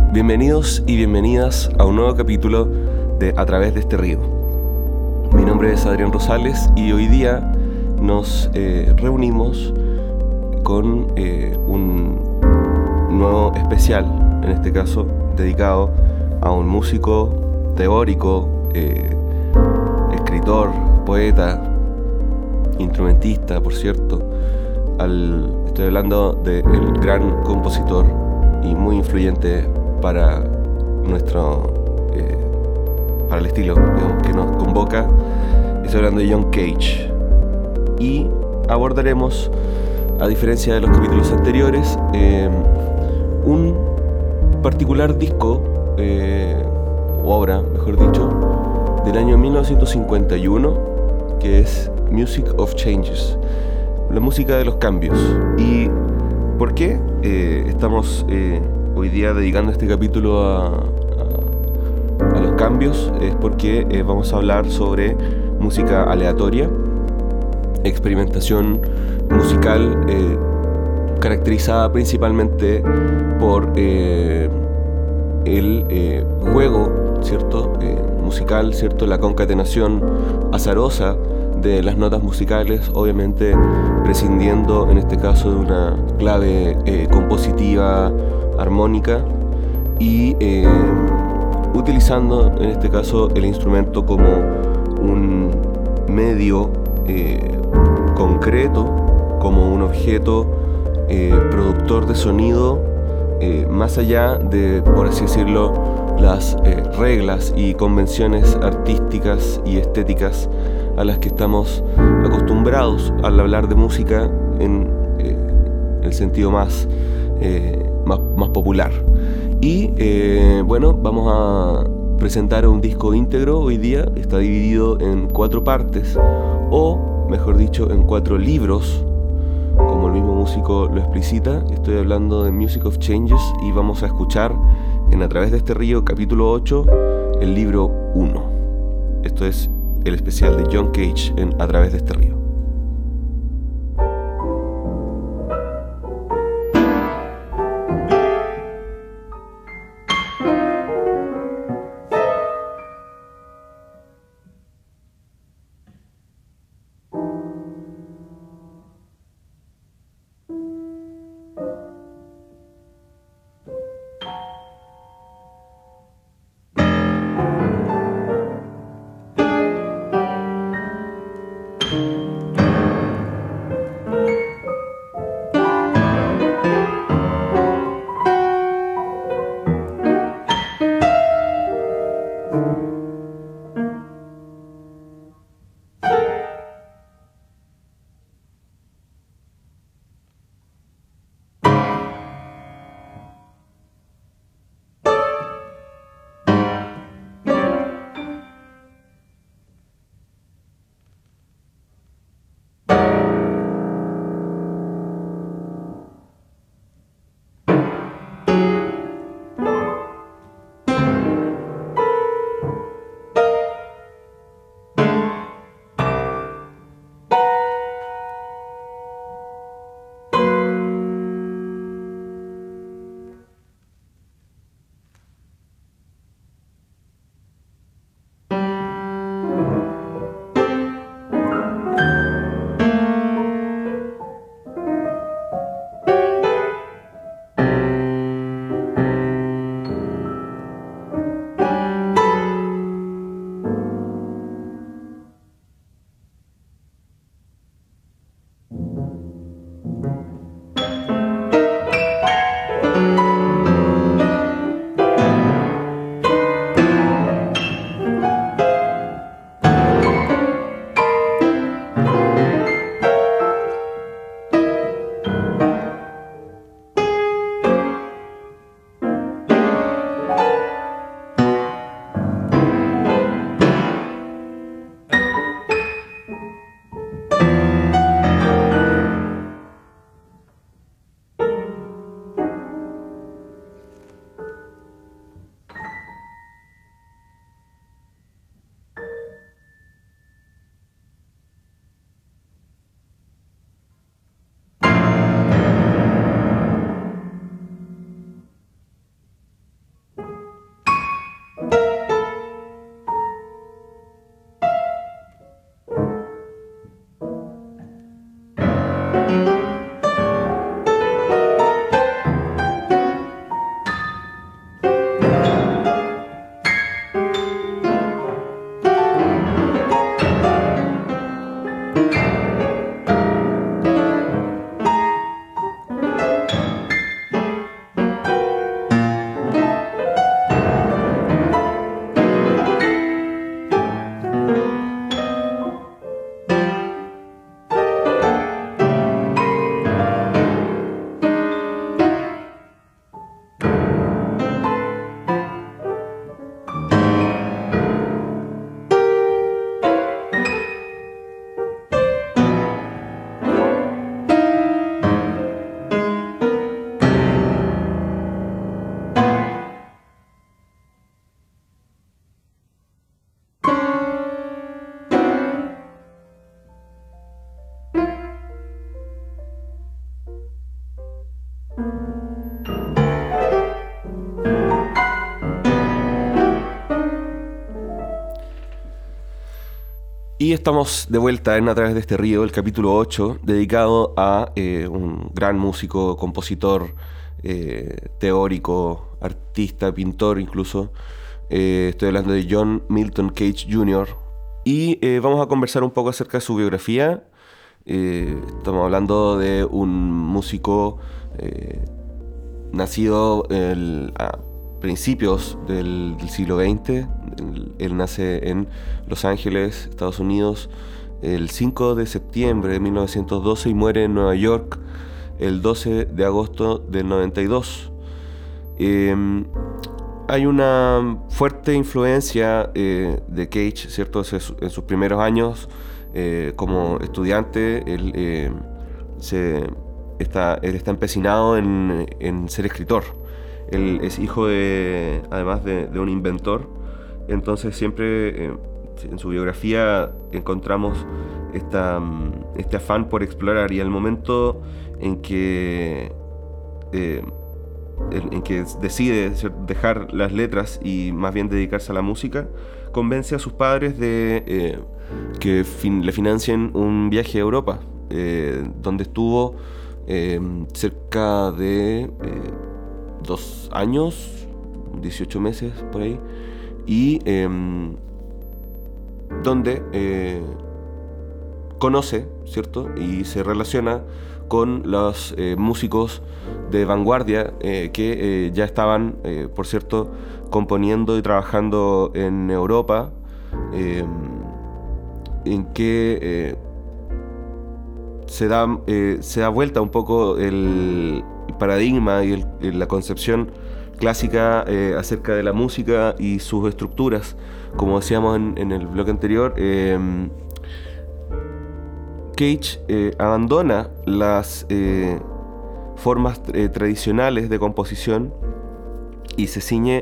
Bienvenidos y bienvenidas a un nuevo capítulo de A través de este río. Mi nombre es Adrián Rosales y hoy día nos reunimos con un nuevo especial, en este caso dedicado a un músico teórico, escritor, poeta, instrumentista, por cierto. Estoy hablando del gran compositor y muy influyente para para el estilo, digamos, que nos convoca. Estoy hablando de John Cage y abordaremos, a diferencia de los capítulos anteriores, un particular disco o obra, mejor dicho, del año 1951, que es Music of Changes, la música de los cambios. ¿Y por qué estamos hoy día dedicando este capítulo a los cambios? Es porque vamos a hablar sobre música aleatoria, experimentación musical caracterizada principalmente por el juego, ¿cierto? Musical, ¿cierto? La concatenación azarosa de las notas musicales, obviamente prescindiendo en este caso de una clave compositiva armónica y utilizando en este caso el instrumento como un medio concreto, como un objeto productor de sonido, más allá de, por así decirlo, las reglas y convenciones artísticas y estéticas a las que estamos acostumbrados al hablar de música en el sentido más popular. Y bueno, vamos a presentar un disco íntegro hoy día. Está dividido en 4 partes, o mejor dicho, en 4 libros, como el mismo músico lo explicita. Estoy hablando de Music of Changes y vamos a escuchar en A través de este río, capítulo 8, el libro 1. Esto es el especial de John Cage en A través de este río. Y estamos de vuelta en A través de este río, el capítulo 8, dedicado a un gran músico, compositor, teórico, artista, pintor incluso. Estoy hablando de John Milton Cage Jr. Y vamos a conversar un poco acerca de su biografía. Estamos hablando de un músico nacido a principios del siglo XX. Él nace en Los Ángeles, Estados Unidos, el 5 de septiembre de 1912 y muere en Nueva York el 12 de agosto del 92. Hay una fuerte influencia de Cage, ¿cierto? En sus primeros años como estudiante, él está empecinado en ser escritor. Él es hijo además de un inventor. Entonces siempre en su biografía encontramos este afán por explorar, y el momento en que decide dejar las letras y más bien dedicarse a la música, convence a sus padres de que le financien un viaje a Europa, donde estuvo cerca de 2 años, 18 meses por ahí, y donde conoce, ¿cierto? Y se relaciona con los músicos de vanguardia que ya estaban, por cierto, componiendo y trabajando en Europa, en que se da vuelta un poco el paradigma y la concepción clásica acerca de la música y sus estructuras. Como decíamos en el bloque anterior, Cage abandona las formas tradicionales de composición y se ciñe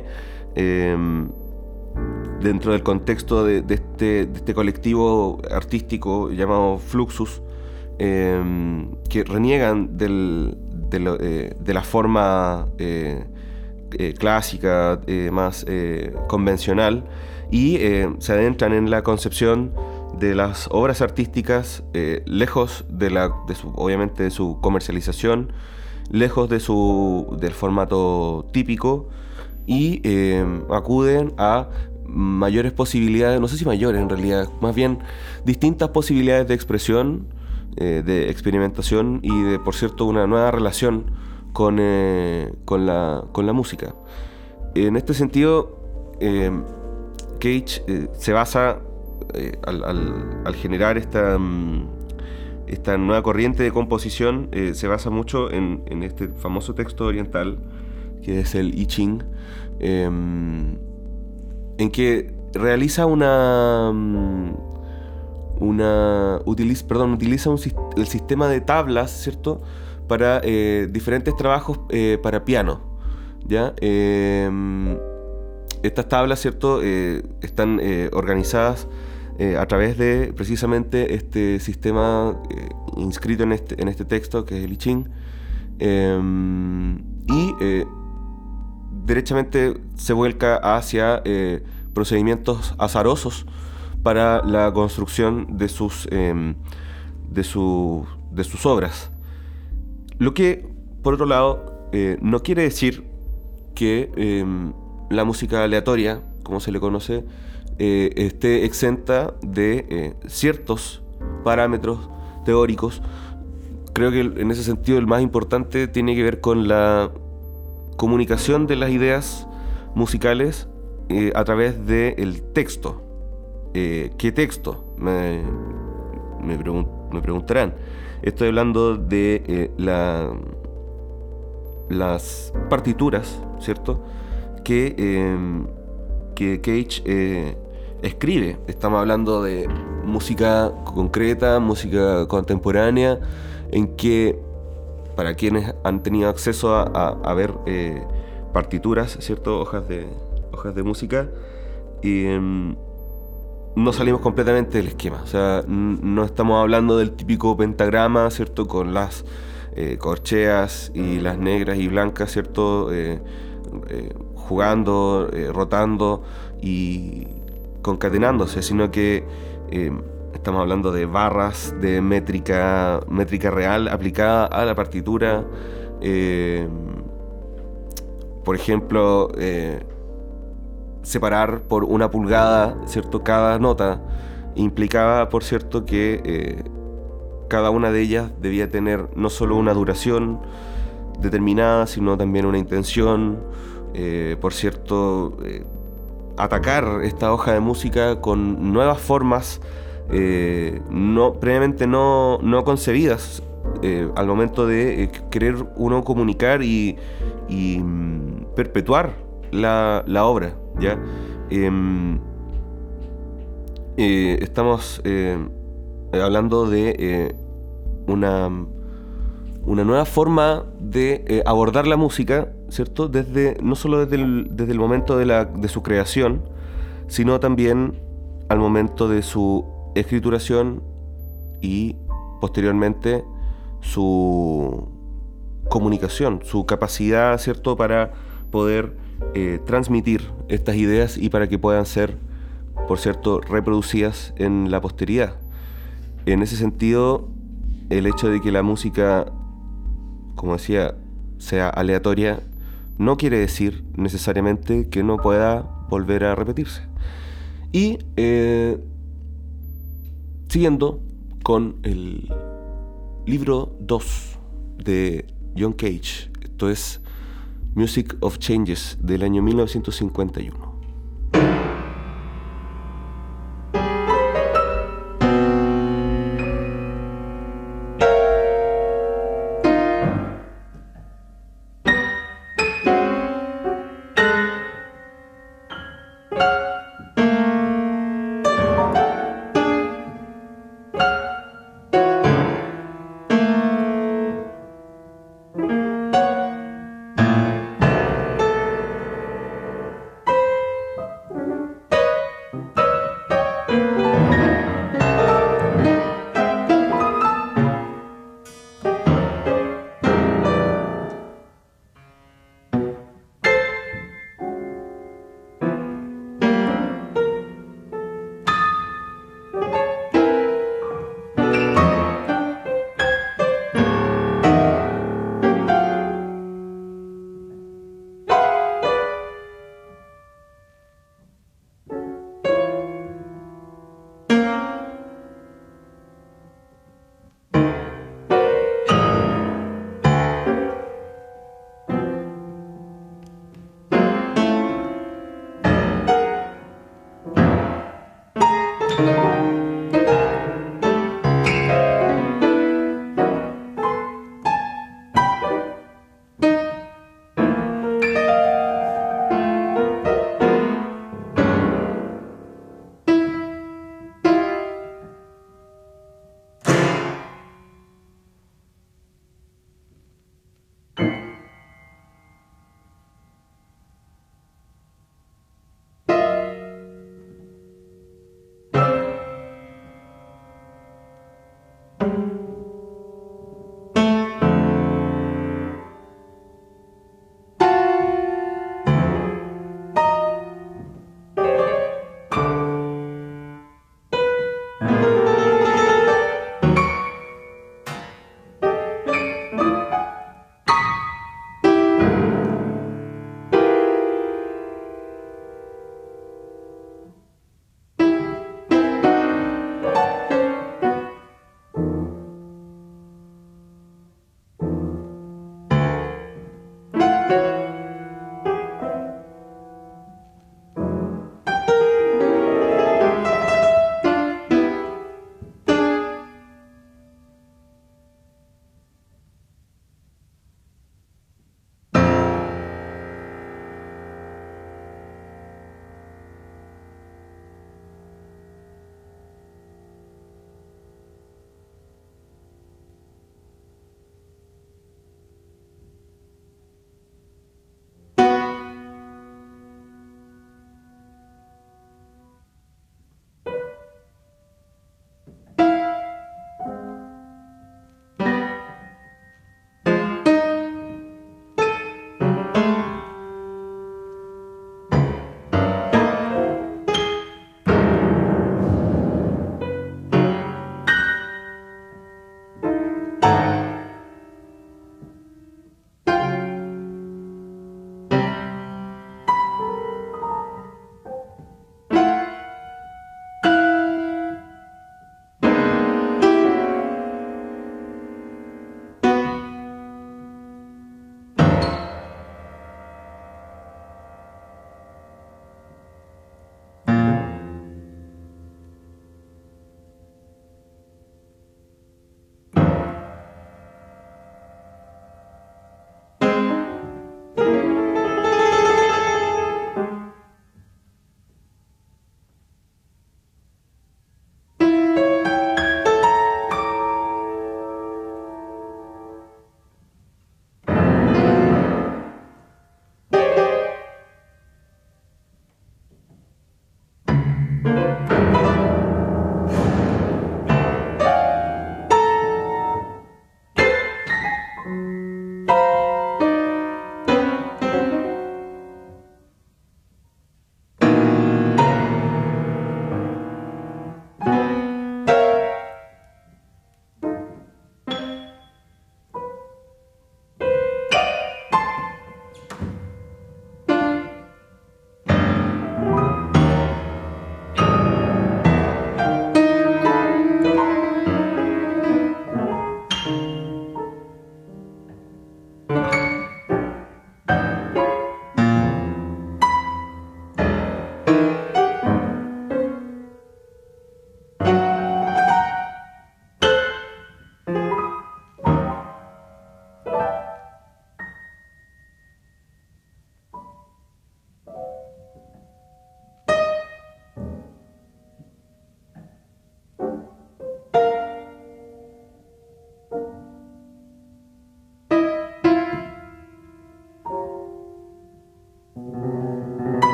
dentro del contexto de este colectivo artístico llamado Fluxus, que reniegan de la forma clásica, más convencional, y se adentran en la concepción de las obras artísticas, lejos obviamente de su comercialización, lejos del formato típico, y acuden a mayores posibilidades, no sé si mayores en realidad, más bien distintas posibilidades de expresión, de experimentación y de, por cierto, una nueva relación con la música. En este sentido, Cage se basa, al generar esta nueva corriente de composición, se basa mucho en este famoso texto oriental, que es el I Ching, en que realiza utiliza el sistema de tablas, ¿cierto?, para diferentes trabajos para piano, ¿ya? Estas tablas, ¿cierto?, están organizadas a través de precisamente este sistema inscrito en este texto, que es el I Ching, y derechamente se vuelca hacia procedimientos azarosos para la construcción de sus obras. Lo que, por otro lado, no quiere decir que la música aleatoria, como se le conoce, esté exenta de ciertos parámetros teóricos. Creo que en ese sentido el más importante tiene que ver con la comunicación de las ideas musicales a través del texto. ¿Qué texto? Me preguntarán. Estoy hablando de las partituras, ¿cierto?, que Cage escribe. Estamos hablando de música concreta, música contemporánea, en que, para quienes han tenido acceso a ver partituras, ¿cierto?, hojas de música, no salimos completamente del esquema. O sea, no estamos hablando del típico pentagrama, ¿cierto?, con las corcheas y las negras y blancas, ¿cierto?, jugando, rotando y concatenándose, sino que Estamos hablando de barras, de métrica real aplicada a la partitura. Por ejemplo, separar por 1 pulgada, ¿cierto?, cada nota implicaba, por cierto, que cada una de ellas debía tener no solo una duración determinada, sino también una intención. Por cierto, atacar esta hoja de música con nuevas formas previamente no concebidas al momento de querer uno comunicar y perpetuar la obra, ¿ya? Estamos hablando de una nueva forma de abordar la música, ¿cierto? No solo desde el momento de su creación, sino también al momento de su escrituración y posteriormente su comunicación, su capacidad, ¿cierto?, para poder transmitir estas ideas y para que puedan ser, por cierto, reproducidas en la posteridad. En ese sentido, el hecho de que la música, como decía, sea aleatoria, no quiere decir necesariamente que no pueda volver a repetirse. Y siguiendo con el libro 2 de John Cage, esto es Music of Changes del año 1951.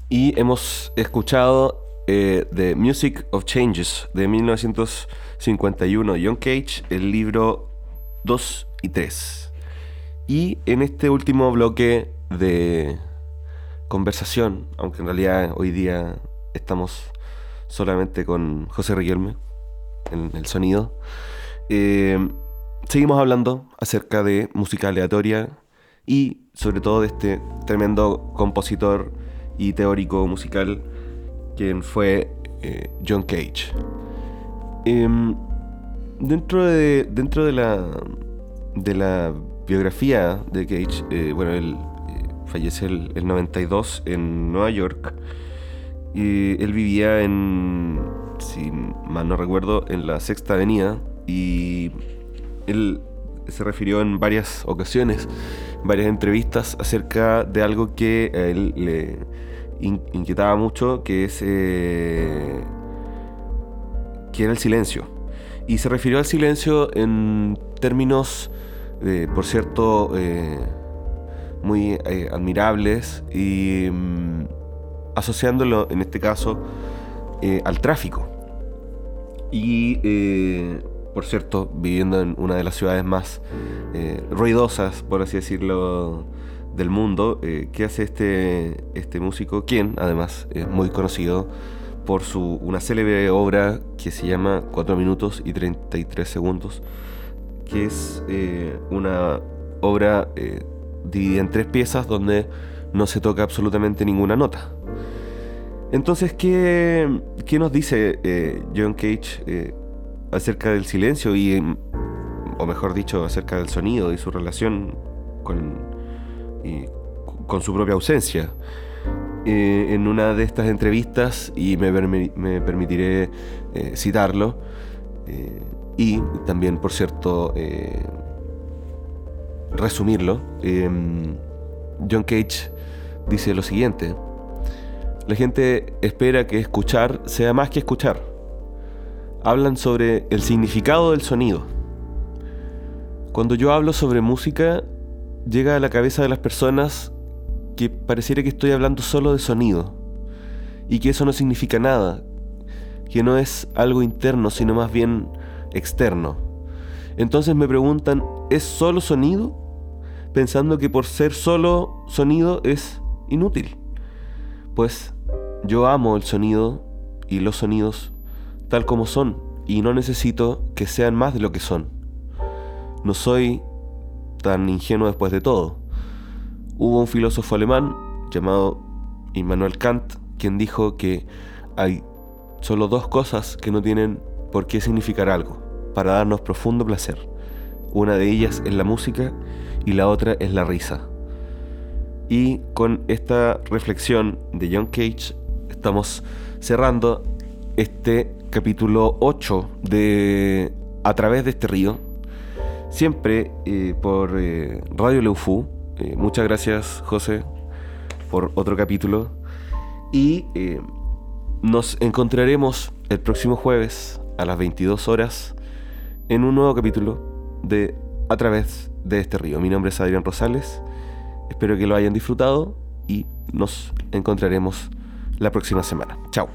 Y hemos escuchado The Music of Changes de 1951, John Cage, el libro 2 y 3. Y en este último bloque de conversación, aunque en realidad hoy día estamos solamente con José Riquelme en el sonido, eh, seguimos hablando acerca de música aleatoria y sobre todo de este tremendo compositor y teórico musical quien fue John Cage. Dentro de la biografía de Cage, bueno, él fallece el 92 en Nueva York. Él vivía si mal no recuerdo, en la Sexta Avenida, y él se refirió en varias ocasiones, varias entrevistas, acerca de algo que a él le inquietaba mucho, que era el silencio. Y se refirió al silencio en términos, por cierto, muy admirables, y asociándolo en este caso al tráfico. Y por cierto, viviendo en una de las ciudades más ruidosas, por así decirlo, del mundo, ¿qué hace este músico? Quien además es muy conocido por una célebre obra que se llama 4 minutos y 33 segundos, que es una obra dividida en 3 piezas donde no se toca absolutamente ninguna nota. Entonces, ¿qué nos dice John Cage acerca del silencio o mejor dicho, acerca del sonido y su relación con su propia ausencia? En una de estas entrevistas, y me permitiré citarlo, y también, por cierto, resumirlo, John Cage dice lo siguiente: la gente espera que escuchar sea más que escuchar. Hablan sobre el significado del sonido. Cuando yo hablo sobre música, llega a la cabeza de las personas que pareciera que estoy hablando solo de sonido, y que eso no significa nada, que no es algo interno, sino más bien externo. Entonces me preguntan, ¿es solo sonido? Pensando que por ser solo sonido es inútil. Pues yo amo el sonido y los sonidos tal como son, y no necesito que sean más de lo que son. No soy tan ingenuo después de todo. Hubo un filósofo alemán llamado Immanuel Kant, quien dijo que hay solo 2 cosas que no tienen por qué significar algo para darnos profundo placer. Una de ellas es la música y la otra es la risa. Y con esta reflexión de John Cage estamos cerrando este capítulo 8 de A través de este río, siempre por Radio Leufú. Muchas gracias, José, por otro capítulo, y nos encontraremos el próximo jueves a las 22 horas en un nuevo capítulo de A través de este río. Mi nombre es Adrián Rosales, espero que lo hayan disfrutado y nos encontraremos la próxima semana. Chao.